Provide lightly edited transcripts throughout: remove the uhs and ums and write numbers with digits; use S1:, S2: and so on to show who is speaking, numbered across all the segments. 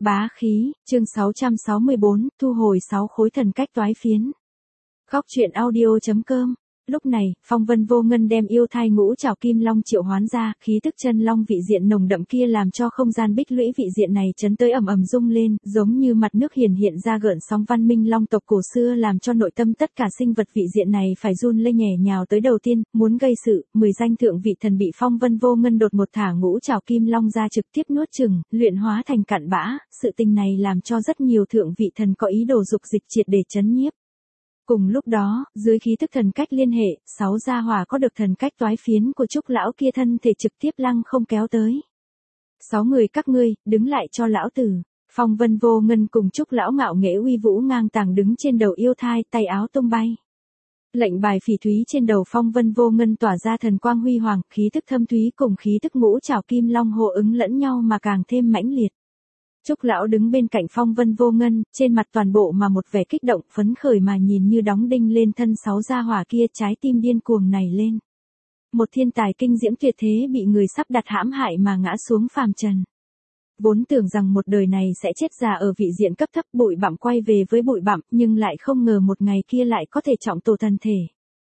S1: Bá khí, chương 664, thu hồi 6 khối thần cách toái phiến. Góc truyện audio.com. Lúc này, phong vân vô ngân đem yêu thai ngũ trảo kim long triệu hoán ra, khí tức chân long vị diện nồng đậm kia làm cho không gian bích lũy vị diện này chấn tới ầm ầm rung lên, giống như mặt nước hiện ra gợn sóng văn minh long tộc cổ xưa, làm cho nội tâm tất cả sinh vật vị diện này phải run lây nhè nhào tới. Đầu tiên, muốn gây sự, 10 danh thượng vị thần bị phong vân vô ngân đột một thả ngũ trảo kim long ra trực tiếp nuốt chửng, luyện hóa thành cặn bã. Sự tình này làm cho rất nhiều thượng vị thần có ý đồ dục dịch triệt để chấn nhiếp. Cùng lúc đó, dưới khí thức thần cách liên hệ, 6 gia hỏa có được thần cách toái phiến của Trúc lão kia thân thể trực tiếp lăng không kéo tới. 6 người các ngươi, đứng lại cho lão tử. Phong vân vô ngân cùng Trúc lão ngạo nghễ uy vũ ngang tàng đứng trên đầu yêu thai, tay áo tung bay. Lệnh bài phỉ thúy trên đầu phong vân vô ngân tỏa ra thần quang huy hoàng, khí thức thâm thúy cùng khí thức ngũ trảo kim long hộ ứng lẫn nhau mà càng thêm mãnh liệt. Trúc lão đứng bên cạnh phong vân vô ngân, trên mặt toàn bộ mà một vẻ kích động phấn khởi mà nhìn như đóng đinh lên thân 6 gia hỏa kia, trái tim điên cuồng này lên. Một thiên tài kinh diễm tuyệt thế bị người sắp đặt hãm hại mà ngã xuống phàm trần. Vốn tưởng rằng một đời này sẽ chết già ở vị diện cấp thấp, bụi bặm quay về với bụi bặm, nhưng lại không ngờ một ngày kia lại có thể trọng tổ thân thể.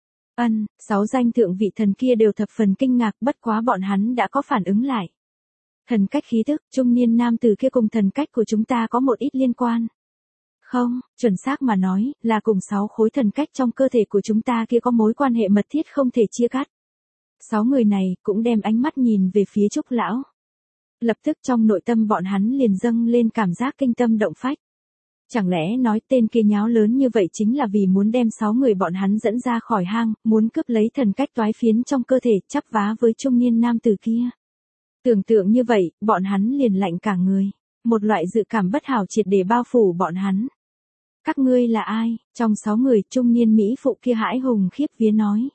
S1: 6 danh thượng vị thần kia đều thập phần kinh ngạc, bất quá bọn hắn đã có phản ứng lại. Thần cách khí tức, trung niên nam tử kia cùng thần cách của chúng ta có một ít liên quan. Không, chuẩn xác mà nói, là cùng 6 khối thần cách trong cơ thể của chúng ta kia có mối quan hệ mật thiết không thể chia cắt. 6 người này cũng đem ánh mắt nhìn về phía Trúc lão. Lập tức trong nội tâm bọn hắn liền dâng lên cảm giác kinh tâm động phách. Chẳng lẽ nói tên kia nháo lớn như vậy chính là vì muốn đem 6 người bọn hắn dẫn ra khỏi hang, muốn cướp lấy thần cách toái phiến trong cơ thể, chắp vá với trung niên nam tử kia. Tưởng tượng như vậy, bọn hắn liền lạnh cả người. Một loại dự cảm bất hảo triệt để bao phủ bọn hắn. Các ngươi là ai? Trong 6 người, trung niên Mỹ phụ kia hãi hùng khiếp vía nói.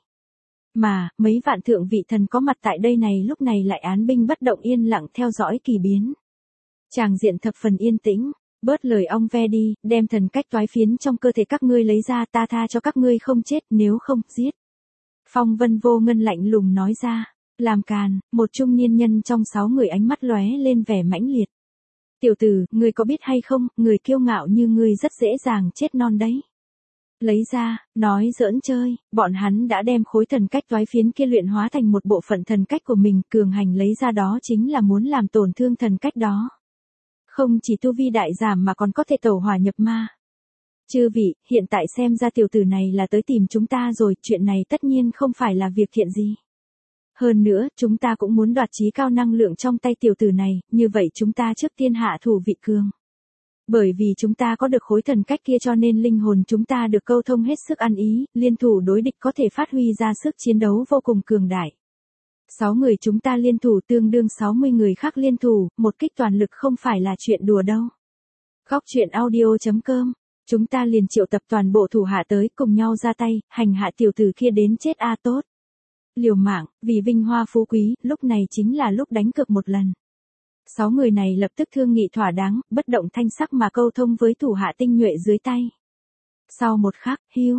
S1: Mà, mấy vạn thượng vị thần có mặt tại đây này lúc này lại án binh bất động yên lặng theo dõi kỳ biến. Tràng diện thập phần yên tĩnh, bớt lời ong ve đi, đem thần cách toái phiến trong cơ thể các ngươi lấy ra, ta tha cho các ngươi không chết, nếu không, giết. Phong vân vô ngân lạnh lùng nói ra. Làm càn, một trung niên nhân trong 6 người ánh mắt lóe lên vẻ mãnh liệt. Tiểu tử, ngươi có biết hay không, người kiêu ngạo như ngươi rất dễ dàng chết non đấy. Lấy ra, nói giỡn chơi, bọn hắn đã đem khối thần cách toái phiến kia luyện hóa thành một bộ phận thần cách của mình, cường hành lấy ra đó chính là muốn làm tổn thương thần cách đó. Không chỉ tu vi đại giảm mà còn có thể tẩu hỏa nhập ma. Chư vị, hiện tại xem ra tiểu tử này là tới tìm chúng ta rồi, chuyện này tất nhiên không phải là việc thiện gì. Hơn nữa, chúng ta cũng muốn đoạt chí cao năng lượng trong tay tiểu tử này, như vậy chúng ta trước tiên hạ thủ vị cường. Bởi vì chúng ta có được khối thần cách kia cho nên linh hồn chúng ta được câu thông hết sức ăn ý, liên thủ đối địch có thể phát huy ra sức chiến đấu vô cùng cường đại. 6 người chúng ta liên thủ tương đương 60 người khác liên thủ, một kích toàn lực không phải là chuyện đùa đâu. Góc truyện audio.com. Chúng ta liền triệu tập toàn bộ thủ hạ tới cùng nhau ra tay, hành hạ tiểu tử kia đến chết a tốt. Liều mạng, vì vinh hoa phú quý, lúc này chính là lúc đánh cược một lần. 6 người này lập tức thương nghị thỏa đáng, bất động thanh sắc mà câu thông với thủ hạ tinh nhuệ dưới tay. Sau một khắc,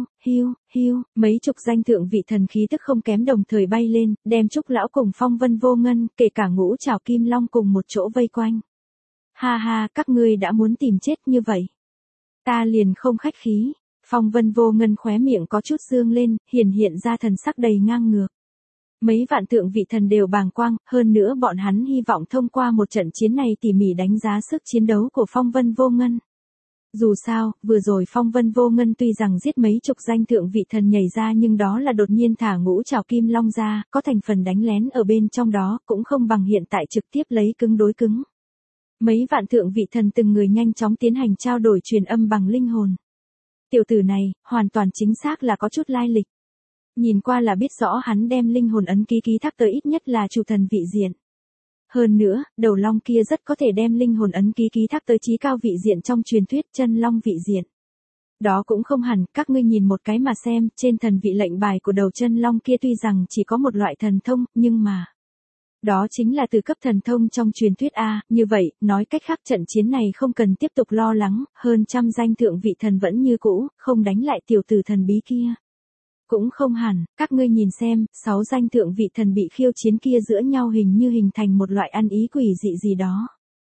S1: hiu, mấy chục danh thượng vị thần khí tức không kém đồng thời bay lên, đem Trúc lão cùng phong vân vô ngân, kể cả ngũ trảo kim long cùng một chỗ vây quanh. Ha ha, các ngươi đã muốn tìm chết như vậy. Ta liền không khách khí. Phong vân vô ngân khóe miệng có chút dương lên, hiện ra thần sắc đầy ngang ngược. Mấy vạn thượng vị thần đều bàng quang, hơn nữa bọn hắn hy vọng thông qua một trận chiến này tỉ mỉ đánh giá sức chiến đấu của phong vân vô ngân. Dù sao, vừa rồi phong vân vô ngân tuy rằng giết mấy chục danh thượng vị thần nhảy ra nhưng đó là đột nhiên thả ngũ trảo kim long ra, có thành phần đánh lén ở bên trong đó, cũng không bằng hiện tại trực tiếp lấy cứng đối cứng. Mấy vạn thượng vị thần từng người nhanh chóng tiến hành trao đổi truyền âm bằng linh hồn. Tiểu tử này, hoàn toàn chính xác là có chút lai lịch. Nhìn qua là biết rõ hắn đem linh hồn ấn ký ký thác tới ít nhất là chủ thần vị diện. Hơn nữa, đầu long kia rất có thể đem linh hồn ấn ký ký thác tới chí cao vị diện trong truyền thuyết chân long vị diện. Đó cũng không hẳn, các ngươi nhìn một cái mà xem, trên thần vị lệnh bài của đầu chân long kia tuy rằng chỉ có một loại thần thông, nhưng mà đó chính là từ cấp thần thông trong truyền thuyết A, như vậy, nói cách khác trận chiến này không cần tiếp tục lo lắng, hơn trăm danh thượng vị thần vẫn như cũ, không đánh lại tiểu tử thần bí kia. Cũng không hẳn, các ngươi nhìn xem, 6 danh thượng vị thần bị khiêu chiến kia giữa nhau hình như hình thành một loại ăn ý quỷ dị gì đó.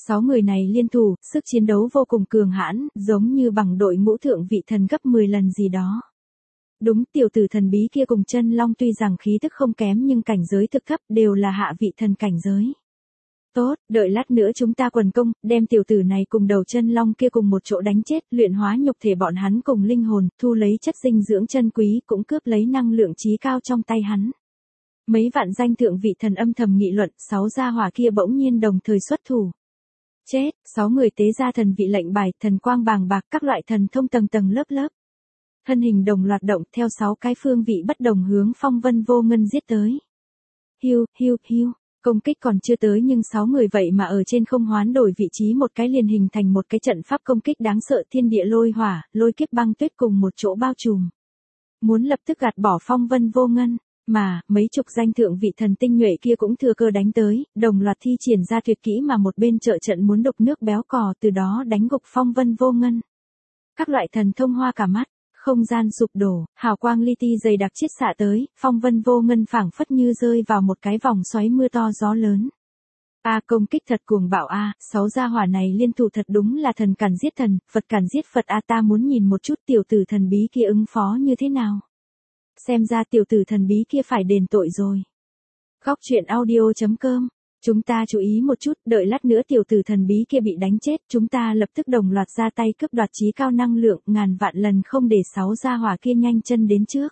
S1: 6 người này liên thủ, sức chiến đấu vô cùng cường hãn, giống như bằng đội ngũ thượng vị thần gấp 10 lần gì đó. Đúng, tiểu tử thần bí kia cùng chân long tuy rằng khí tức không kém nhưng cảnh giới thực thấp, đều là hạ vị thần cảnh giới. Tốt, đợi lát nữa chúng ta quần công, đem tiểu tử này cùng đầu chân long kia cùng một chỗ đánh chết, luyện hóa nhục thể bọn hắn cùng linh hồn, thu lấy chất dinh dưỡng chân quý, cũng cướp lấy năng lượng trí cao trong tay hắn. Mấy vạn danh thượng vị thần âm thầm nghị luận, 6 gia hỏa kia bỗng nhiên đồng thời xuất thủ. Chết, 6 người tế ra thần vị lệnh bài, thần quang bàng bạc, các loại thần thông tầng tầng lớp lớp. Thân hình đồng loạt động theo 6 cái phương vị bất đồng hướng Phong Vân Vô Ngân giết tới. Hiu, hiu, hiu, công kích còn chưa tới nhưng 6 người vậy mà ở trên không hoán đổi vị trí một cái liền hình thành một cái trận pháp công kích đáng sợ, thiên địa lôi hỏa, lôi kiếp băng tuyết cùng một chỗ bao trùm. Muốn lập tức gạt bỏ Phong Vân Vô Ngân, mà mấy chục danh thượng vị thần tinh nhuệ kia cũng thừa cơ đánh tới, đồng loạt thi triển ra tuyệt kỹ mà một bên trợ trận muốn đục nước béo cò, từ đó đánh gục Phong Vân Vô Ngân. Các loại thần thông hoa cả mắt. Không gian sụp đổ, hào quang li ti dày đặc chiết xạ tới, Phong Vân Vô Ngân phảng phất như rơi vào một cái vòng xoáy mưa to gió lớn. Công kích thật cuồng bạo 6 gia hỏa này liên thủ thật đúng là thần càn giết thần, Phật càn giết Phật ta muốn nhìn một chút tiểu tử thần bí kia ứng phó như thế nào. Xem ra tiểu tử thần bí kia phải đền tội rồi. Góc truyện audio.com. Chúng ta chú ý một chút, đợi lát nữa tiểu tử thần bí kia bị đánh chết, chúng ta lập tức đồng loạt ra tay cướp đoạt trí cao năng lượng, ngàn vạn lần không để 6 gia hỏa kia nhanh chân đến trước.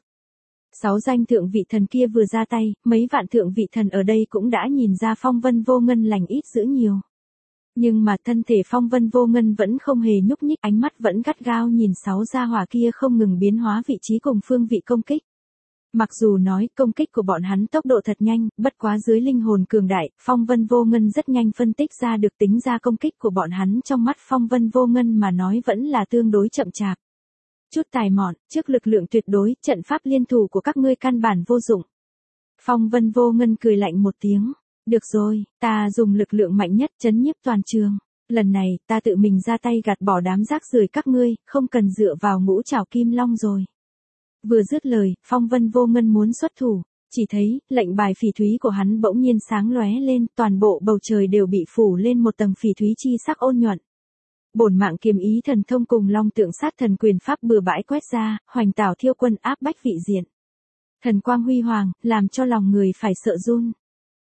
S1: 6 danh thượng vị thần kia vừa ra tay, mấy vạn thượng vị thần ở đây cũng đã nhìn ra Phong Vân Vô Ngân lành ít dữ nhiều. Nhưng mà thân thể Phong Vân Vô Ngân vẫn không hề nhúc nhích, ánh mắt vẫn gắt gao nhìn 6 gia hỏa kia không ngừng biến hóa vị trí cùng phương vị công kích. Mặc dù nói công kích của bọn hắn tốc độ thật nhanh, bất quá dưới linh hồn cường đại, Phong Vân Vô Ngân rất nhanh phân tích ra được tính ra công kích của bọn hắn trong mắt Phong Vân Vô Ngân mà nói vẫn là tương đối chậm chạp. Chút tài mọn, trước lực lượng tuyệt đối, trận pháp liên thủ của các ngươi căn bản vô dụng. Phong Vân Vô Ngân cười lạnh một tiếng. Được rồi, ta dùng lực lượng mạnh nhất chấn nhiếp toàn trường. Lần này, ta tự mình ra tay gạt bỏ đám rác rưởi các ngươi, không cần dựa vào ngũ trảo kim long rồi. Vừa dứt lời, Phong Vân Vô Ngân muốn xuất thủ, chỉ thấy, lệnh bài phỉ thúy của hắn bỗng nhiên sáng lóe lên, toàn bộ bầu trời đều bị phủ lên một tầng phỉ thúy chi sắc ôn nhuận. Bổn mạng kiếm ý thần thông cùng long tượng sát thần quyền pháp bừa bãi quét ra, hoành tảo thiêu quân áp bách vị diện. Thần quang huy hoàng, làm cho lòng người phải sợ run.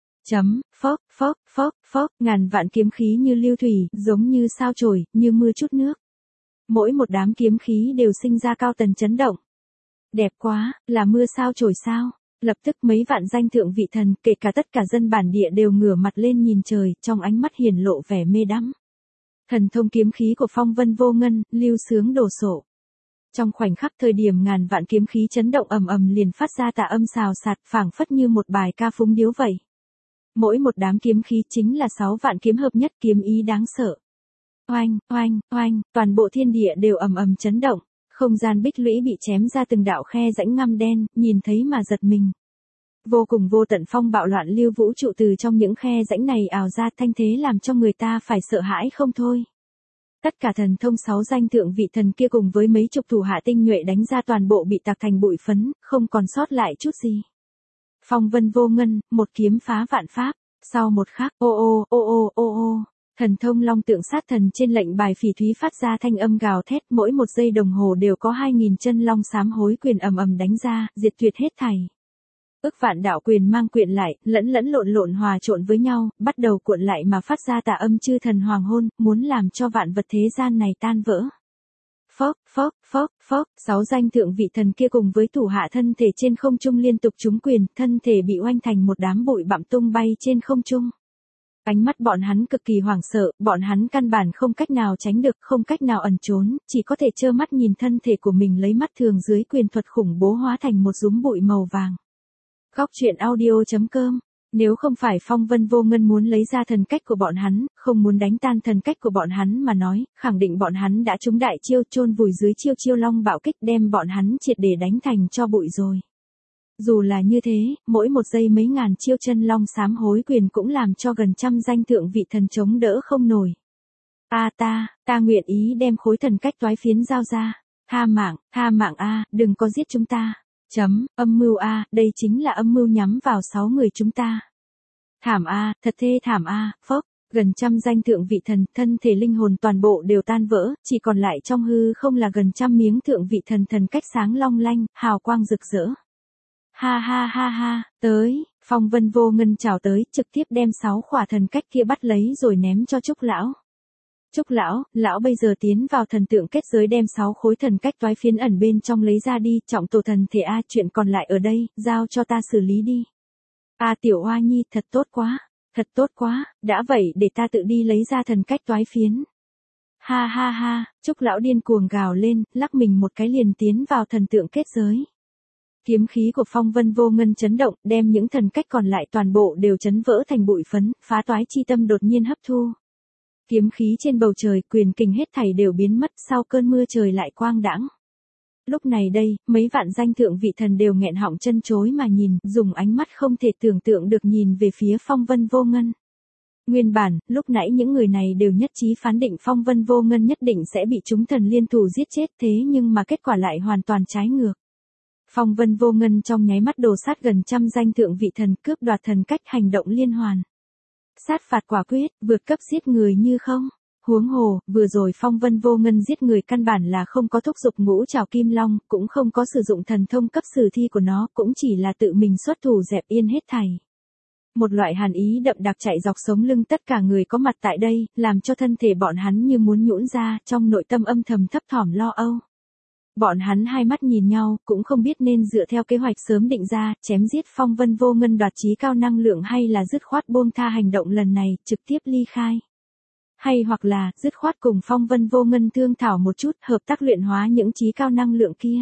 S1: Phốc, phốc, phốc, phốc, ngàn vạn kiếm khí như lưu thủy, giống như sao chổi, như mưa chút nước. Mỗi một đám kiếm khí đều sinh ra cao tần chấn động. Đẹp quá, là mưa sao chổi sao? Lập tức mấy vạn danh thượng vị thần, kể cả tất cả dân bản địa đều ngửa mặt lên nhìn trời, trong ánh mắt hiển lộ vẻ mê đắm. Thần thông kiếm khí của Phong Vân Vô Ngân, lưu sướng đổ sộ. Trong khoảnh khắc thời điểm ngàn vạn kiếm khí chấn động ầm ầm liền phát ra tà âm xào xạc, phảng phất như một bài ca phúng điếu vậy. Mỗi một đám kiếm khí chính là 6 vạn kiếm hợp nhất, kiếm ý đáng sợ. Oanh, oanh, oanh, toàn bộ thiên địa đều ầm ầm chấn động. Không gian bích lũy bị chém ra từng đạo khe rãnh ngăm đen, nhìn thấy mà giật mình. Vô cùng vô tận phong bạo loạn lưu vũ trụ từ trong những khe rãnh này ào ra, thanh thế làm cho người ta phải sợ hãi không thôi. Tất cả thần thông 6 danh thượng vị thần kia cùng với mấy chục thủ hạ tinh nhuệ đánh ra toàn bộ bị tạc thành bụi phấn, không còn sót lại chút gì. Phong Vân Vô Ngân, một kiếm phá vạn pháp, sau một khắc, thần thông long tượng sát thần trên lệnh bài phỉ thúy phát ra thanh âm gào thét, mỗi một giây đồng hồ đều có 2000 chân long sám hối quyền ầm ầm đánh ra, diệt tuyệt hết thảy. Ức vạn đạo quyền mang quyện lại, lẫn lộn hòa trộn với nhau, bắt đầu cuộn lại mà phát ra tà âm chư thần hoàng hôn, muốn làm cho vạn vật thế gian này tan vỡ. Phốc, phốc, phốc, phốc, 6 danh thượng vị thần kia cùng với thủ hạ thân thể trên không trung liên tục trúng quyền, thân thể bị oanh thành một đám bụi bặm tung bay trên không trung. Ánh mắt bọn hắn cực kỳ hoảng sợ, bọn hắn căn bản không cách nào tránh được, không cách nào ẩn trốn, chỉ có thể trơ mắt nhìn thân thể của mình lấy mắt thường dưới quyền thuật khủng bố hóa thành một dúm bụi màu vàng. Góc truyện audio.com. Nếu không phải Phong Vân Vô Ngân muốn lấy ra thần cách của bọn hắn, không muốn đánh tan thần cách của bọn hắn mà nói, khẳng định bọn hắn đã trúng đại chiêu chôn vùi dưới chiêu long bạo kích đem bọn hắn triệt để đánh thành cho bụi rồi. Dù là như thế, mỗi một giây mấy ngàn chiêu chân long sám hối quyền cũng làm cho gần trăm danh thượng vị thần chống đỡ không nổi. Ta nguyện ý đem khối thần cách toái phiến giao ra. Tha mạng đừng có giết chúng ta. Âm mưu đây chính là âm mưu nhắm vào 6 người chúng ta. Thảm thật thê thảm phốc. Gần trăm danh thượng vị thần, thân thể linh hồn toàn bộ đều tan vỡ, chỉ còn lại trong hư không là gần trăm miếng thượng vị thần thần cách sáng long lanh, hào quang rực rỡ. Ha ha ha ha, tới, Phong Vân Vô Ngân chào tới, trực tiếp đem 6 khỏa thần cách kia bắt lấy rồi ném cho Trúc lão. Trúc lão, lão bây giờ tiến vào thần tượng kết giới đem 6 khối thần cách toái phiến ẩn bên trong lấy ra đi, trọng tổ thần thể a, chuyện còn lại ở đây, giao cho ta xử lý đi. A tiểu Hoa Nhi, thật tốt quá. Thật tốt quá, đã vậy để ta tự đi lấy ra thần cách toái phiến. Ha ha ha, Trúc lão điên cuồng gào lên, lắc mình một cái liền tiến vào thần tượng kết giới. Kiếm khí của Phong Vân Vô Ngân chấn động, đem những thần cách còn lại toàn bộ đều chấn vỡ thành bụi phấn, phá toái chi tâm đột nhiên hấp thu. Kiếm khí trên bầu trời, quyền kình hết thảy đều biến mất, sau cơn mưa trời lại quang đãng. Lúc này đây, mấy vạn danh thượng vị thần đều nghẹn họng chân chối mà nhìn, dùng ánh mắt không thể tưởng tượng được nhìn về phía Phong Vân Vô Ngân. Nguyên bản, lúc nãy những người này đều nhất trí phán định Phong Vân Vô Ngân nhất định sẽ bị chúng thần liên thủ giết chết, thế nhưng mà kết quả lại hoàn toàn trái ngược. Phong Vân Vô Ngân trong nháy mắt đồ sát gần trăm danh thượng vị thần, cướp đoạt thần cách, hành động liên hoàn. Sát phạt quả quyết, vượt cấp giết người như không. Huống hồ, vừa rồi Phong Vân Vô Ngân giết người căn bản là không có thúc giục ngũ trảo kim long, cũng không có sử dụng thần thông cấp sử thi của nó, cũng chỉ là tự mình xuất thủ dẹp yên hết thảy. Một loại hàn ý đậm đặc chạy dọc sống lưng tất cả người có mặt tại đây, làm cho thân thể bọn hắn như muốn nhũn ra, trong nội tâm âm thầm thấp thỏm lo âu. Bọn hắn hai mắt nhìn nhau, cũng không biết nên dựa theo kế hoạch sớm định ra, chém giết Phong Vân Vô Ngân đoạt chí cao năng lượng hay là dứt khoát buông tha hành động lần này, trực tiếp ly khai. Hay hoặc là, dứt khoát cùng Phong Vân Vô Ngân thương thảo một chút, hợp tác luyện hóa những chí cao năng lượng kia.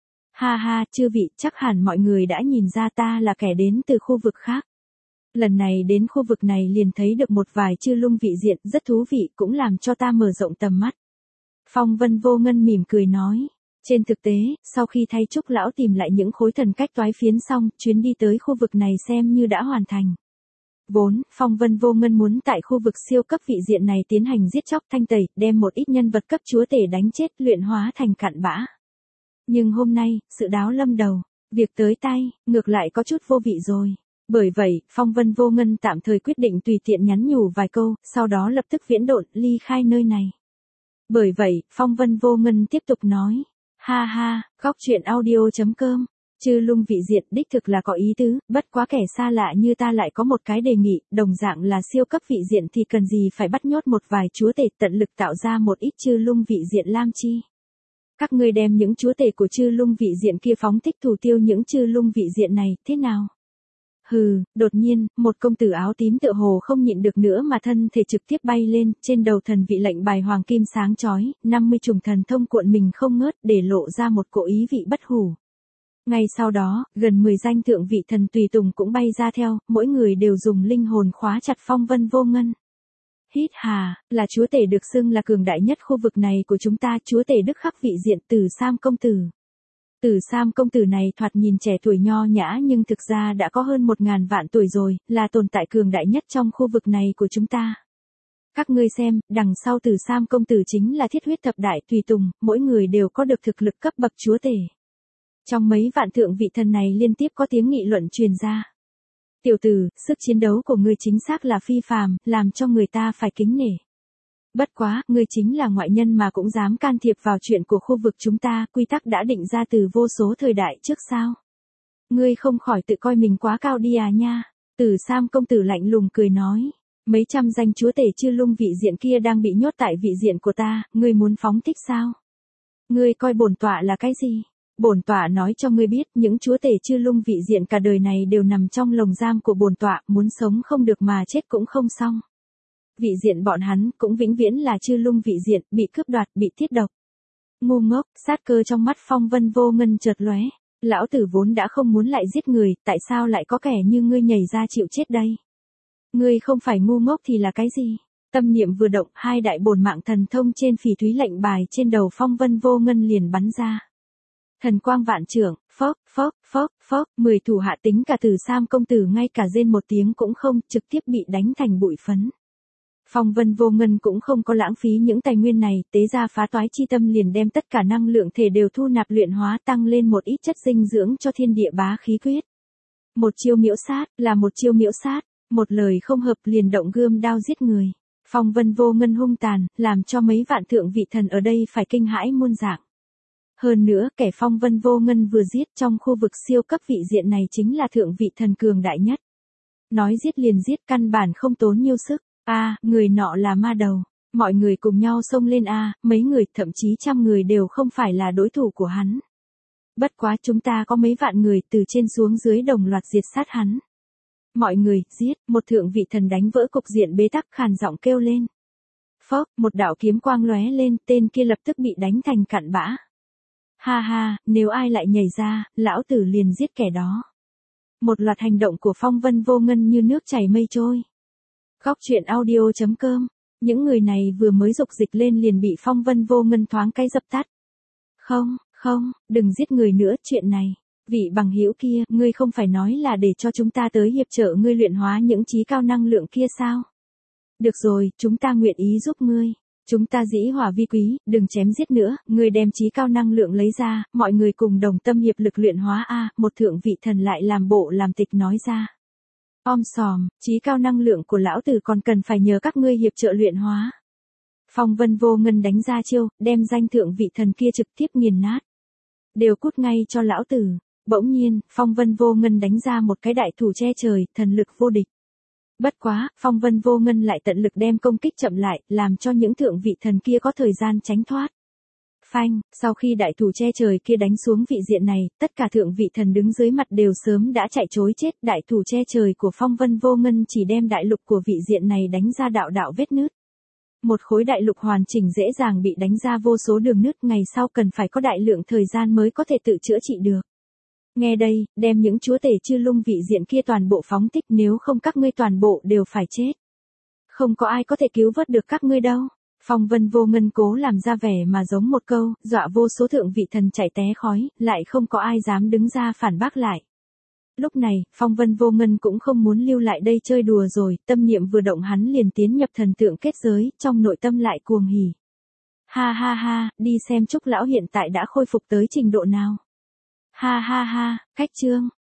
S1: Ha ha, chư vị, chắc hẳn mọi người đã nhìn ra ta là kẻ đến từ khu vực khác. Lần này đến khu vực này liền thấy được một vài chư lung vị diện, rất thú vị, cũng làm cho ta mở rộng tầm mắt. Phong Vân Vô Ngân mỉm cười nói. Trên thực tế, sau khi thay Trúc lão tìm lại những khối thần cách toái phiến xong, chuyến đi tới khu vực này xem như đã hoàn thành. Vốn, Phong Vân Vô Ngân muốn tại khu vực siêu cấp vị diện này tiến hành giết chóc thanh tẩy, đem một ít nhân vật cấp chúa tể đánh chết, luyện hóa thành cặn bã. Nhưng hôm nay, sự đáo lâm đầu, việc tới tay, ngược lại có chút vô vị rồi. Bởi vậy, Phong Vân Vô Ngân tạm thời quyết định tùy tiện nhắn nhủ vài câu, sau đó lập tức viễn độn, ly khai nơi này. Bởi vậy, Phong Vân Vô Ngân tiếp tục nói. Ha ha, góc truyện audio.com. Chư lung vị diện đích thực là có ý tứ, bất quá kẻ xa lạ như ta lại có một cái đề nghị, đồng dạng là siêu cấp vị diện thì cần gì phải bắt nhốt một vài chúa tể, tận lực tạo ra một ít chư lung vị diện lam chi. Các ngươi đem những chúa tể của chư lung vị diện kia phóng thích thủ tiêu những chư lung vị diện này, thế nào? Hừ, đột nhiên, một công tử áo tím tựa hồ không nhịn được nữa mà thân thể trực tiếp bay lên, trên đầu thần vị lệnh bài hoàng kim sáng chói, 50 chủng thần thông cuộn mình không ngớt để lộ ra một cỗ ý vị bất hủ. Ngay sau đó, gần 10 danh thượng vị thần tùy tùng cũng bay ra theo, mỗi người đều dùng linh hồn khóa chặt Phong Vân Vô Ngân. Hít hà, là chúa tể được xưng là cường đại nhất khu vực này của chúng ta, chúa tể đức khắc vị diện Tử Sam công tử. Tử Sam công tử này thoạt nhìn trẻ tuổi nho nhã nhưng thực ra đã có hơn 1000 vạn tuổi rồi, là tồn tại cường đại nhất trong khu vực này của chúng ta. Các ngươi xem, đằng sau Tử Sam công tử chính là thiết huyết thập đại tùy tùng, mỗi người đều có được thực lực cấp bậc chúa tể. Trong mấy vạn thượng vị thần này liên tiếp có tiếng nghị luận truyền ra. Tiểu tử, sức chiến đấu của ngươi chính xác là phi phàm, làm cho người ta phải kính nể. Bất quá, ngươi chính là ngoại nhân mà cũng dám can thiệp vào chuyện của khu vực chúng ta, quy tắc đã định ra từ vô số thời đại trước sao? Ngươi không khỏi tự coi mình quá cao đi à nha? Tử Sam công tử lạnh lùng cười nói. Mấy trăm danh chúa tể chư lung vị diện kia đang bị nhốt tại vị diện của ta, ngươi muốn phóng thích sao? Ngươi coi bổn tọa là cái gì? Bổn tọa nói cho ngươi biết, những chúa tể chư lung vị diện cả đời này đều nằm trong lồng giam của bổn tọa, muốn sống không được mà chết cũng không xong. Vị diện bọn hắn cũng vĩnh viễn là chư lung vị diện, bị cướp đoạt, bị tiết độc. Ngu ngốc, sát cơ trong mắt Phong Vân Vô Ngân chợt lóe. Lão tử vốn đã không muốn lại giết người, tại sao lại có kẻ như ngươi nhảy ra chịu chết đây? Ngươi không phải ngu ngốc thì là cái gì? Tâm niệm vừa động, hai đại bổn mạng thần thông trên phỉ thúy lệnh bài trên đầu Phong Vân Vô Ngân liền bắn ra. Thần quang vạn trưởng, phốc, phốc, phốc, phốc, 10 thủ hạ tính cả Tử Sam công tử ngay cả rên một tiếng cũng không, trực tiếp bị đánh thành bụi phấn. Phong Vân Vô Ngân cũng không có lãng phí những tài nguyên này, tế ra phá toái chi tâm liền đem tất cả năng lượng thể đều thu nạp luyện hóa tăng lên một ít chất dinh dưỡng cho thiên địa bá khí quyết. Một chiêu miễu sát, là một chiêu miễu sát, Một lời không hợp liền động gươm đao giết người. Phong vân vô ngân hung tàn, làm cho mấy vạn thượng vị thần ở đây phải kinh hãi muôn dạng. Hơn nữa, kẻ phong vân vô ngân vừa giết trong khu vực siêu cấp vị diện này chính là thượng vị thần cường đại nhất. Nói giết liền giết căn bản không tốn nhiều sức. Người nọ là ma đầu. Mọi người cùng nhau xông lên mấy người thậm chí trăm người đều không phải là đối thủ của hắn. Bất quá chúng ta có mấy vạn người từ trên xuống dưới đồng loạt diệt sát hắn. Mọi người, giết, một thượng vị thần đánh vỡ cục diện bế tắc khàn giọng kêu lên. Phốc, một đạo kiếm quang lóe lên, tên kia lập tức bị đánh thành cặn bã. Ha ha, nếu ai lại nhảy ra, lão tử liền giết kẻ đó. Một loạt hành động của phong vân vô ngân như nước chảy mây trôi. Góc truyện audio.com. Những người này vừa mới dục dịch lên liền bị phong vân vô ngân thoáng cái dập tắt. Không, đừng giết người nữa, chuyện này. Vị bằng hữu kia, ngươi không phải nói là để cho chúng ta tới hiệp trợ ngươi luyện hóa những trí cao năng lượng kia sao? Được rồi, chúng ta nguyện ý giúp ngươi. Chúng ta dĩ hòa vi quý, đừng chém giết nữa, ngươi đem trí cao năng lượng lấy ra, mọi người cùng đồng tâm hiệp lực luyện hóa một thượng vị thần lại làm bộ làm tịch nói ra. Sòm, trí cao năng lượng của lão tử còn cần phải nhờ các ngươi hiệp trợ luyện hóa. Phong vân vô ngân đánh ra chiêu, đem danh thượng vị thần kia trực tiếp nghiền nát. Đều cút ngay cho lão tử. Bỗng nhiên, phong vân vô ngân đánh ra một cái đại thủ che trời, thần lực vô địch. Bất quá, phong vân vô ngân lại tận lực đem công kích chậm lại, làm cho những thượng vị thần kia có thời gian tránh thoát. Phanh, sau khi đại thủ che trời kia đánh xuống vị diện này, tất cả thượng vị thần đứng dưới mặt đều sớm đã chạy trối chết. Đại thủ che trời của phong vân vô ngân chỉ đem đại lục của vị diện này đánh ra đạo đạo vết nứt. Một khối đại lục hoàn chỉnh dễ dàng bị đánh ra vô số đường nứt, ngày sau cần phải có đại lượng thời gian mới có thể tự chữa trị được. Nghe đây, đem những chúa tể chư lung vị diện kia toàn bộ phóng thích, nếu không các ngươi toàn bộ đều phải chết. Không có ai có thể cứu vớt được các ngươi đâu. Phong vân vô ngân cố làm ra vẻ mà giống một câu, dọa vô số thượng vị thần chạy té khói, lại không có ai dám đứng ra phản bác lại. Lúc này, phong vân vô ngân cũng không muốn lưu lại đây chơi đùa rồi, tâm niệm vừa động hắn liền tiến nhập thần tượng kết giới, trong nội tâm lại cuồng hỉ. Ha, đi xem Trúc lão hiện tại đã khôi phục tới trình độ nào. Ha, cách chương.